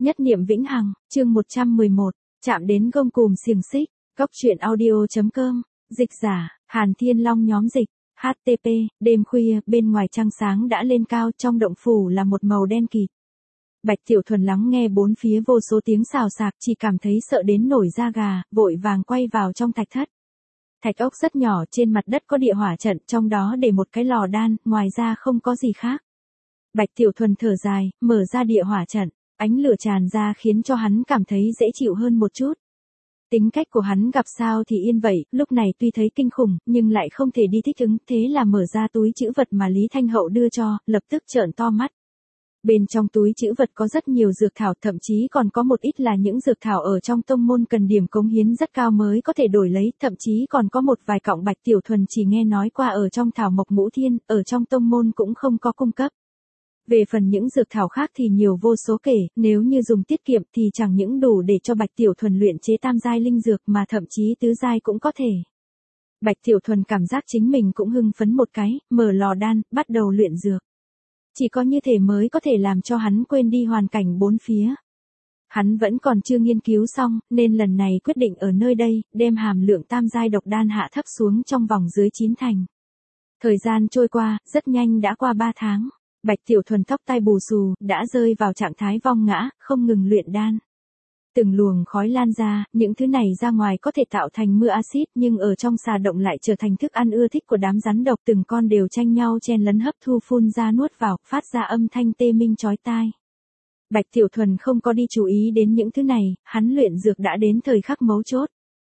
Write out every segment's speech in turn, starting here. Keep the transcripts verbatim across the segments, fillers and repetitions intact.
Nhất niệm vĩnh hằng, chương một trăm mười một, chạm đến gông cùm xiềng xích. Góc truyện audio.com, dịch giả, Hàn Thiên Long nhóm dịch, hát tê pê, đêm khuya, bên ngoài trăng sáng đã lên cao, trong động phủ là một màu đen kịt. Bạch Tiểu Thuần lắng nghe bốn phía vô số tiếng xào xạc, chỉ cảm thấy sợ đến nổi da gà, vội vàng quay vào trong thạch thất. Thạch ốc rất nhỏ, trên mặt đất có địa hỏa trận, trong đó để một cái lò đan, ngoài ra không có gì khác. Bạch Tiểu Thuần thở dài, mở ra địa hỏa trận, ánh lửa tràn ra khiến cho hắn cảm thấy dễ chịu hơn một chút. Tính cách của hắn gặp sao thì yên vậy, lúc này tuy thấy kinh khủng, nhưng lại không thể đi thích ứng, thế là mở ra túi trữ vật mà Lý Thanh Hậu đưa cho, lập tức trợn to mắt. Bên trong túi trữ vật có rất nhiều dược thảo, thậm chí còn có một ít là những dược thảo ở trong tông môn cần điểm cống hiến rất cao mới có thể đổi lấy, thậm chí còn có một vài cọng Bạch Tiểu Thuần chỉ nghe nói qua ở trong thảo mộc ngũ thiên, ở trong tông môn cũng không có cung cấp. Về phần những dược thảo khác thì nhiều vô số kể, nếu như dùng tiết kiệm thì chẳng những đủ để cho Bạch Tiểu Thuần luyện chế tam giai linh dược mà thậm chí tứ giai cũng có thể. Bạch Tiểu Thuần cảm giác chính mình cũng hưng phấn một cái, mở lò đan, bắt đầu luyện dược. Chỉ có như thế mới có thể làm cho hắn quên đi hoàn cảnh bốn phía. Hắn vẫn còn chưa nghiên cứu xong, nên lần này quyết định ở nơi đây, đem hàm lượng tam giai độc đan hạ thấp xuống trong vòng dưới chín thành. Thời gian trôi qua, rất nhanh đã qua ba tháng. Bạch Tiểu Thuần tóc tai bù xù, đã rơi vào trạng thái vong ngã, không ngừng luyện đan. Từng luồng khói lan ra, những thứ này ra ngoài có thể tạo thành mưa axit, nhưng ở trong xà động lại trở thành thức ăn ưa thích của đám rắn độc, từng con đều tranh nhau chen lấn hấp thu phun ra nuốt vào, phát ra âm thanh tê minh chói tai. Bạch Tiểu Thuần không có đi chú ý đến những thứ này, hắn luyện dược đã đến thời khắc mấu chốt.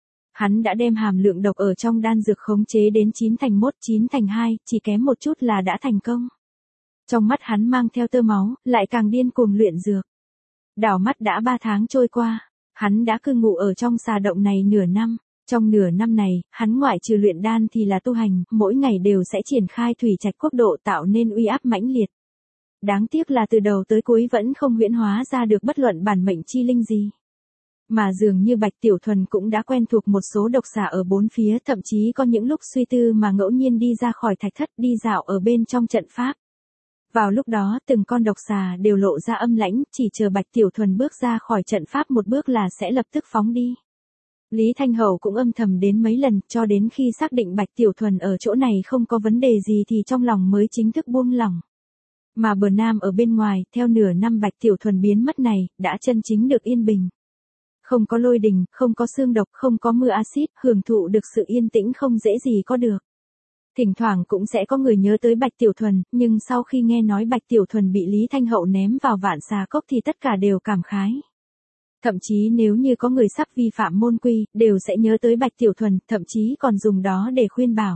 Hắn đã đem hàm lượng độc ở trong đan dược khống chế đến chín thành mốt, chín thành hai, chỉ kém một chút là đã thành công. Trong mắt hắn mang theo tơ máu, lại càng điên cuồng luyện dược. Đảo mắt đã ba tháng trôi qua, hắn đã cư ngụ ở trong xà động này nửa năm. Trong nửa năm này, hắn ngoại trừ luyện đan thì là tu hành, mỗi ngày đều sẽ triển khai thủy trạch quốc độ tạo nên uy áp mãnh liệt. Đáng tiếc là từ đầu tới cuối vẫn không huyễn hóa ra được bất luận bản mệnh chi linh gì. Mà dường như Bạch Tiểu Thuần cũng đã quen thuộc một số độc xà ở bốn phía, thậm chí có những lúc suy tư mà ngẫu nhiên đi ra khỏi thạch thất đi dạo ở bên trong trận pháp. Vào lúc đó, từng con độc xà đều lộ ra âm lãnh, chỉ chờ Bạch Tiểu Thuần bước ra khỏi trận pháp một bước là sẽ lập tức phóng đi. Lý Thanh Hậu cũng âm thầm đến mấy lần, cho đến khi xác định Bạch Tiểu Thuần ở chỗ này không có vấn đề gì thì trong lòng mới chính thức buông lỏng. Mà bờ nam ở bên ngoài, theo nửa năm Bạch Tiểu Thuần biến mất này, đã chân chính được yên bình. Không có lôi đình, không có xương độc, không có mưa axit, hưởng thụ được sự yên tĩnh không dễ gì có được. Thỉnh thoảng cũng sẽ có người nhớ tới Bạch Tiểu Thuần, nhưng sau khi nghe nói Bạch Tiểu Thuần bị Lý Thanh Hậu ném vào vạn xà cốc thì tất cả đều cảm khái. Thậm chí nếu như có người sắp vi phạm môn quy, đều sẽ nhớ tới Bạch Tiểu Thuần, thậm chí còn dùng đó để khuyên bảo.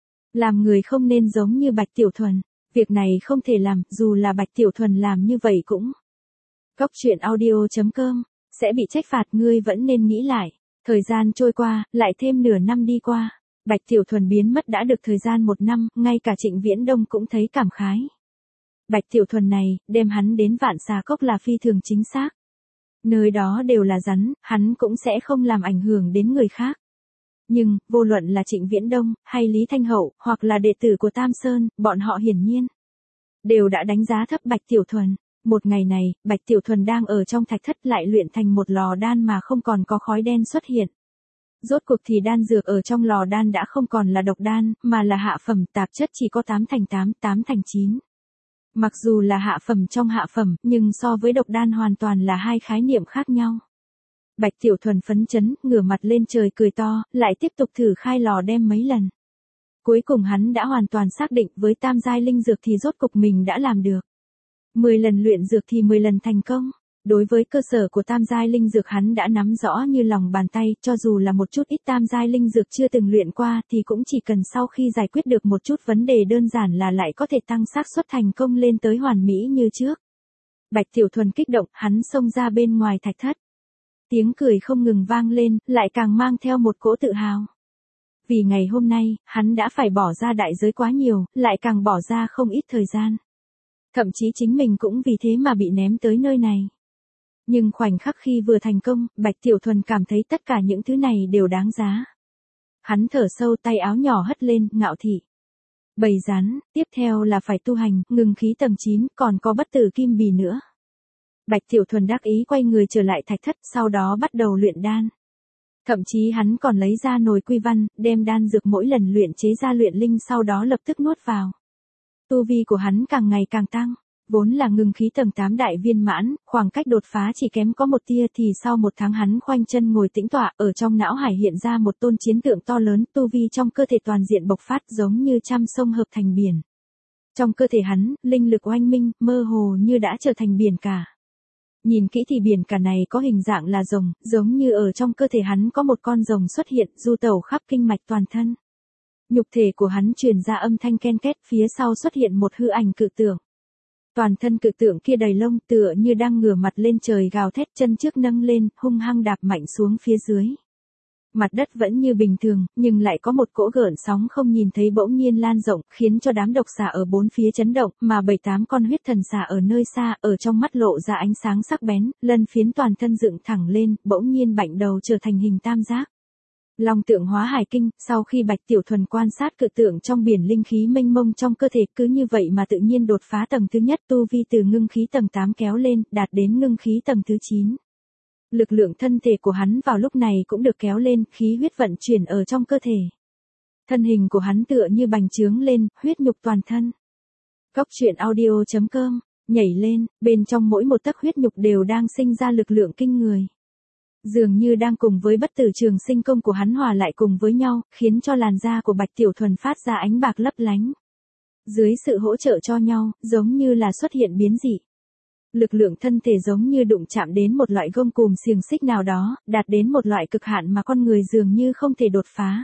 Làm người không nên giống như Bạch Tiểu Thuần, việc này không thể làm, dù là Bạch Tiểu Thuần làm như vậy cũng. Góc truyện audio.com, sẽ bị trách phạt, ngươi vẫn nên nghĩ lại. Thời gian trôi qua, lại thêm nửa năm đi qua. Bạch Tiểu Thuần biến mất đã được thời gian một năm, ngay cả Trịnh Viễn Đông cũng thấy cảm khái. Bạch Tiểu Thuần này, đem hắn đến vạn xà cốc là phi thường chính xác. Nơi đó đều là rắn, hắn cũng sẽ không làm ảnh hưởng đến người khác. Nhưng, vô luận là Trịnh Viễn Đông, hay Lý Thanh Hậu, hoặc là đệ tử của Tam Sơn, bọn họ hiển nhiên đều đã đánh giá thấp Bạch Tiểu Thuần. Một ngày này, Bạch Tiểu Thuần đang ở trong thạch thất lại luyện thành một lò đan mà không còn có khói đen xuất hiện. Rốt cuộc thì đan dược ở trong lò đan đã không còn là độc đan, mà là hạ phẩm, tạp chất chỉ có tám thành tám, tám thành chín. Mặc dù là hạ phẩm trong hạ phẩm, nhưng so với độc đan hoàn toàn là hai khái niệm khác nhau. Bạch Tiểu Thuần phấn chấn, ngửa mặt lên trời cười to, lại tiếp tục thử khai lò đem mấy lần. Cuối cùng hắn đã hoàn toàn xác định với tam giai linh dược thì rốt cục mình đã làm được. mười lần luyện dược thì mười lần thành công. Đối với cơ sở của tam giai linh dược hắn đã nắm rõ như lòng bàn tay, cho dù là một chút ít tam giai linh dược chưa từng luyện qua thì cũng chỉ cần sau khi giải quyết được một chút vấn đề đơn giản là lại có thể tăng xác suất thành công lên tới hoàn mỹ như trước. Bạch Tiểu Thuần kích động, hắn xông ra bên ngoài thạch thất. Tiếng cười không ngừng vang lên, lại càng mang theo một cỗ tự hào. Vì ngày hôm nay, hắn đã phải bỏ ra đại giới quá nhiều, lại càng bỏ ra không ít thời gian. Thậm chí chính mình cũng vì thế mà bị ném tới nơi này. Nhưng khoảnh khắc khi vừa thành công, Bạch Tiểu Thuần cảm thấy tất cả những thứ này đều đáng giá. Hắn thở sâu, tay áo nhỏ hất lên, ngạo thị. Bầy rắn, tiếp theo là phải tu hành, ngừng khí tầng chín, còn có bất tử kim bì nữa. Bạch Tiểu Thuần đắc ý quay người trở lại thạch thất, sau đó bắt đầu luyện đan. Thậm chí hắn còn lấy ra nồi quy văn, đem đan dược mỗi lần luyện chế ra luyện linh sau đó lập tức nuốt vào. Tu vi của hắn càng ngày càng tăng, vốn là ngưng khí tầng tám đại viên mãn, khoảng cách đột phá chỉ kém có một tia thì sau một tháng hắn khoanh chân ngồi tĩnh tọa, ở trong não hải hiện ra một tôn chiến tượng to lớn, tu vi trong cơ thể toàn diện bộc phát giống như trăm sông hợp thành biển. Trong cơ thể hắn, linh lực oanh minh, mơ hồ như đã trở thành biển cả. Nhìn kỹ thì biển cả này có hình dạng là rồng, giống như ở trong cơ thể hắn có một con rồng xuất hiện, du tẩu khắp kinh mạch toàn thân. Nhục thể của hắn truyền ra âm thanh ken két, phía sau xuất hiện một hư ảnh cự tượng. Toàn thân cự tượng kia đầy lông, tựa như đang ngửa mặt lên trời gào thét, chân trước nâng lên, hung hăng đạp mạnh xuống phía dưới. Mặt đất vẫn như bình thường, nhưng lại có một cỗ gợn sóng không nhìn thấy bỗng nhiên lan rộng, khiến cho đám độc xà ở bốn phía chấn động, mà bảy tám con huyết thần xà ở nơi xa, ở trong mắt lộ ra ánh sáng sắc bén, lân phiến toàn thân dựng thẳng lên, bỗng nhiên bạnh đầu trở thành hình tam giác. Long tượng hóa hải kinh, sau khi Bạch Tiểu Thuần quan sát cự tượng trong biển linh khí mênh mông trong cơ thể, cứ như vậy mà tự nhiên đột phá tầng thứ nhất, tu vi từ ngưng khí tầng tám kéo lên, đạt đến ngưng khí tầng thứ chín. Lực lượng thân thể của hắn vào lúc này cũng được kéo lên, khí huyết vận chuyển ở trong cơ thể. Thân hình của hắn tựa như bành trướng lên, huyết nhục toàn thân. Cốc truyện audio chấm com, nhảy lên, bên trong mỗi một tấc huyết nhục đều đang sinh ra lực lượng kinh người. Dường như đang cùng với bất tử trường sinh công của hắn hòa lại cùng với nhau, khiến cho làn da của Bạch Tiểu Thuần phát ra ánh bạc lấp lánh. Dưới sự hỗ trợ cho nhau, giống như là xuất hiện biến dị. Lực lượng thân thể giống như đụng chạm đến một loại gông cùm xiềng xích nào đó, đạt đến một loại cực hạn mà con người dường như không thể đột phá.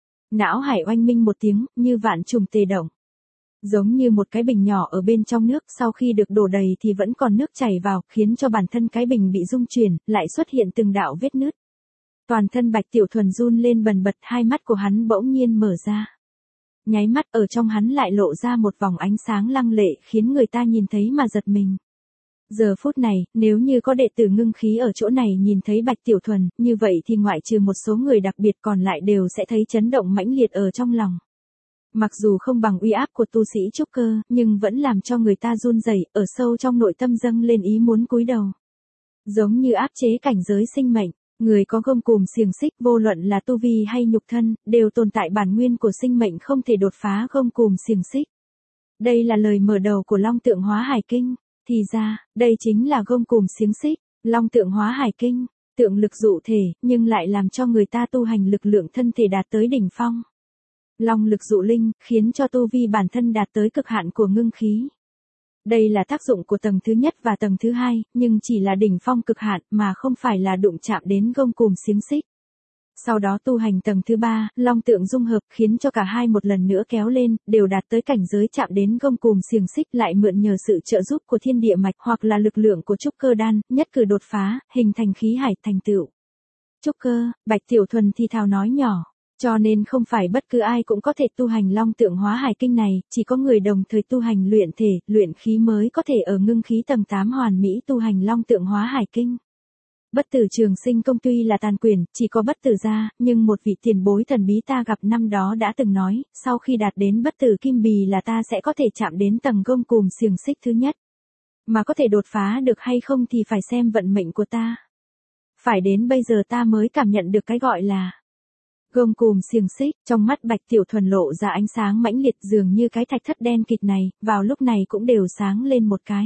Não hải oanh minh một tiếng, như vạn trùng tề động. Giống như một cái bình nhỏ ở bên trong nước, sau khi được đổ đầy thì vẫn còn nước chảy vào, khiến cho bản thân cái bình bị rung chuyển, lại xuất hiện từng đạo vết nứt. Toàn thân Bạch Tiểu Thuần run lên bần bật, hai mắt của hắn bỗng nhiên mở ra. Nháy mắt ở trong hắn lại lộ ra một vòng ánh sáng lăng lệ, khiến người ta nhìn thấy mà giật mình. Giờ phút này, nếu như có đệ tử ngưng khí ở chỗ này nhìn thấy Bạch Tiểu Thuần, như vậy thì ngoại trừ một số người đặc biệt còn lại đều sẽ thấy chấn động mãnh liệt ở trong lòng. Mặc dù không bằng uy áp của tu sĩ trúc cơ, nhưng vẫn làm cho người ta run rẩy, ở sâu trong nội tâm dâng lên ý muốn cúi đầu. Giống như áp chế cảnh giới sinh mệnh, người có gông cùm xiềng xích, vô luận là tu vi hay nhục thân, đều tồn tại bản nguyên của sinh mệnh không thể đột phá gông cùm xiềng xích. Đây là lời mở đầu của Long Tượng Hóa Hải Kinh. Thì ra, đây chính là gông cùm xiềng xích, Long Tượng Hóa Hải Kinh, tượng lực dụ thể, nhưng lại làm cho người ta tu hành lực lượng thân thể đạt tới đỉnh phong. Long lực dụ linh, khiến cho tu vi bản thân đạt tới cực hạn của ngưng khí. Đây là tác dụng của tầng thứ nhất và tầng thứ hai, nhưng chỉ là đỉnh phong cực hạn mà không phải là đụng chạm đến gông cùm xiềng xích. Sau đó tu hành tầng thứ ba, long tượng dung hợp, khiến cho cả hai một lần nữa kéo lên, đều đạt tới cảnh giới chạm đến gông cùm xiềng xích, lại mượn nhờ sự trợ giúp của thiên địa mạch hoặc là lực lượng của trúc cơ đan, nhất cử đột phá, hình thành khí hải thành tựu. Trúc cơ, Bạch Tiểu Thuần thì thào nói nhỏ, cho nên không phải bất cứ ai cũng có thể tu hành Long Tượng Hóa Hải Kinh này, chỉ có người đồng thời tu hành luyện thể, luyện khí mới có thể ở ngưng khí tầng tám hoàn mỹ tu hành Long Tượng Hóa Hải Kinh. Bất tử trường sinh công tuy là tàn quyền, chỉ có bất tử gia, nhưng một vị tiền bối thần bí ta gặp năm đó đã từng nói, sau khi đạt đến bất tử kim bì là ta sẽ có thể chạm đến tầng gông cùm xiềng xích thứ nhất. Mà có thể đột phá được hay không thì phải xem vận mệnh của ta. Phải đến bây giờ ta mới cảm nhận được cái gọi là gông cùm xiềng xích. Trong mắt Bạch Tiểu Thuần lộ ra ánh sáng mãnh liệt, dường như cái thạch thất đen kịt này, vào lúc này cũng đều sáng lên một cái.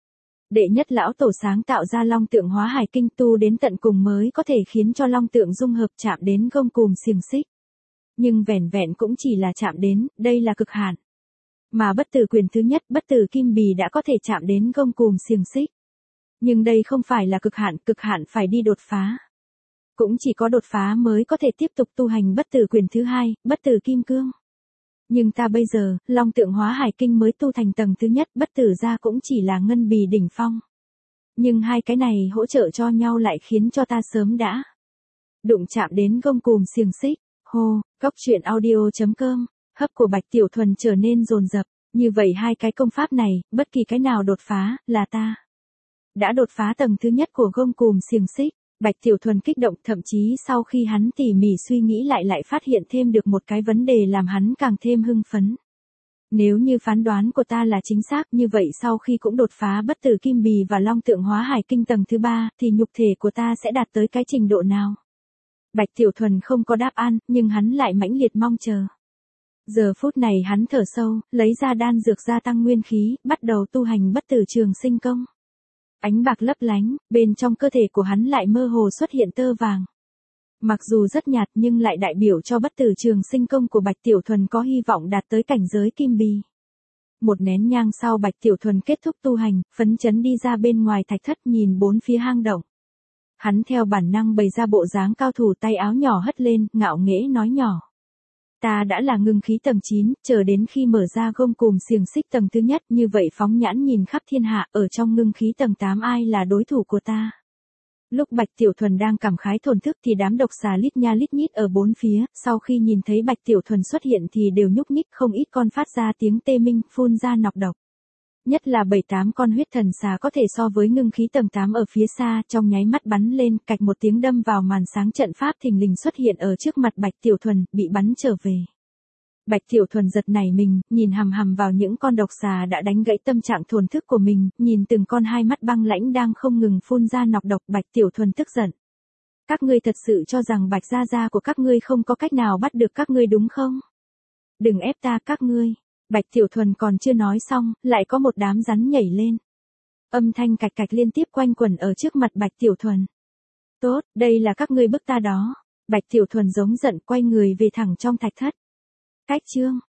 Đệ nhất lão tổ sáng tạo ra Long Tượng Hóa Hải Kinh, tu đến tận cùng mới có thể khiến cho long tượng dung hợp chạm đến gông cùm xiềng xích. Nhưng vẻn vẹn cũng chỉ là chạm đến, đây là cực hạn. Mà bất tử quyền thứ nhất, bất tử kim bì đã có thể chạm đến gông cùm xiềng xích. Nhưng đây không phải là cực hạn, cực hạn phải đi đột phá. Cũng chỉ có đột phá mới có thể tiếp tục tu hành bất tử quyền thứ hai, bất tử kim cương. Nhưng ta bây giờ, Long Tượng Hóa Hải Kinh mới tu thành tầng thứ nhất, bất tử gia cũng chỉ là ngân bì đỉnh phong. Nhưng hai cái này hỗ trợ cho nhau lại khiến cho ta sớm đã đụng chạm đến gông cùm xiềng xích. Hô, Cốc truyện audio chấm com, hấp của Bạch Tiểu Thuần trở nên dồn dập. Như vậy hai cái công pháp này, bất kỳ cái nào đột phá, là ta đã đột phá tầng thứ nhất của gông cùm xiềng xích. Bạch Tiểu Thuần kích động, thậm chí sau khi hắn tỉ mỉ suy nghĩ lại lại phát hiện thêm được một cái vấn đề làm hắn càng thêm hưng phấn. Nếu như phán đoán của ta là chính xác như vậy sau khi cũng đột phá bất tử kim bì và long tượng hóa hải kinh tầng thứ ba, thì nhục thể của ta sẽ đạt tới cái trình độ nào? Bạch Tiểu Thuần không có đáp án, nhưng hắn lại mãnh liệt mong chờ. Giờ phút này hắn thở sâu, lấy ra đan dược gia tăng nguyên khí, bắt đầu tu hành bất tử trường sinh công. Ánh bạc lấp lánh, bên trong cơ thể của hắn lại mơ hồ xuất hiện tơ vàng. Mặc dù rất nhạt nhưng lại đại biểu cho bất tử trường sinh công của Bạch Tiểu Thuần có hy vọng đạt tới cảnh giới kim bì. Một nén nhang sau Bạch Tiểu Thuần kết thúc tu hành, phấn chấn đi ra bên ngoài thạch thất nhìn bốn phía hang động. Hắn theo bản năng bày ra bộ dáng cao thủ, tay áo nhỏ hất lên, ngạo nghễ nói nhỏ. Ta đã là ngưng khí tầng chín, chờ đến khi mở ra gông cùm xiềng xích tầng thứ nhất, như vậy phóng nhãn nhìn khắp thiên hạ, ở trong ngưng khí tầng tám ai là đối thủ của ta. Lúc Bạch Tiểu Thuần đang cảm khái thổn thức thì đám độc xà lít nha lít nhít ở bốn phía, sau khi nhìn thấy Bạch Tiểu Thuần xuất hiện thì đều nhúc nhích, không ít con phát ra tiếng tê minh, phun ra nọc độc. Nhất là bảy tám con huyết thần xà có thể so với ngưng khí tầng tám ở phía xa, trong nháy mắt bắn lên, cạch một tiếng đâm vào màn sáng trận pháp thình lình xuất hiện ở trước mặt Bạch Tiểu Thuần, bị bắn trở về. Bạch Tiểu Thuần giật nảy mình, nhìn hằm hằm vào những con độc xà đã đánh gãy tâm trạng thổn thức của mình, nhìn từng con hai mắt băng lãnh đang không ngừng phun ra nọc độc. Bạch Tiểu Thuần tức giận. Các ngươi thật sự cho rằng Bạch gia gia của các ngươi không có cách nào bắt được các ngươi đúng không? Đừng ép ta các ngươi. Bạch Tiểu Thuần còn chưa nói xong, lại có một đám rắn nhảy lên. Âm thanh cạch cạch liên tiếp quanh quẩn ở trước mặt Bạch Tiểu Thuần. Tốt, đây là các ngươi bức ta đó. Bạch Tiểu Thuần giống giận quay người về thẳng trong thạch thất. Cách chương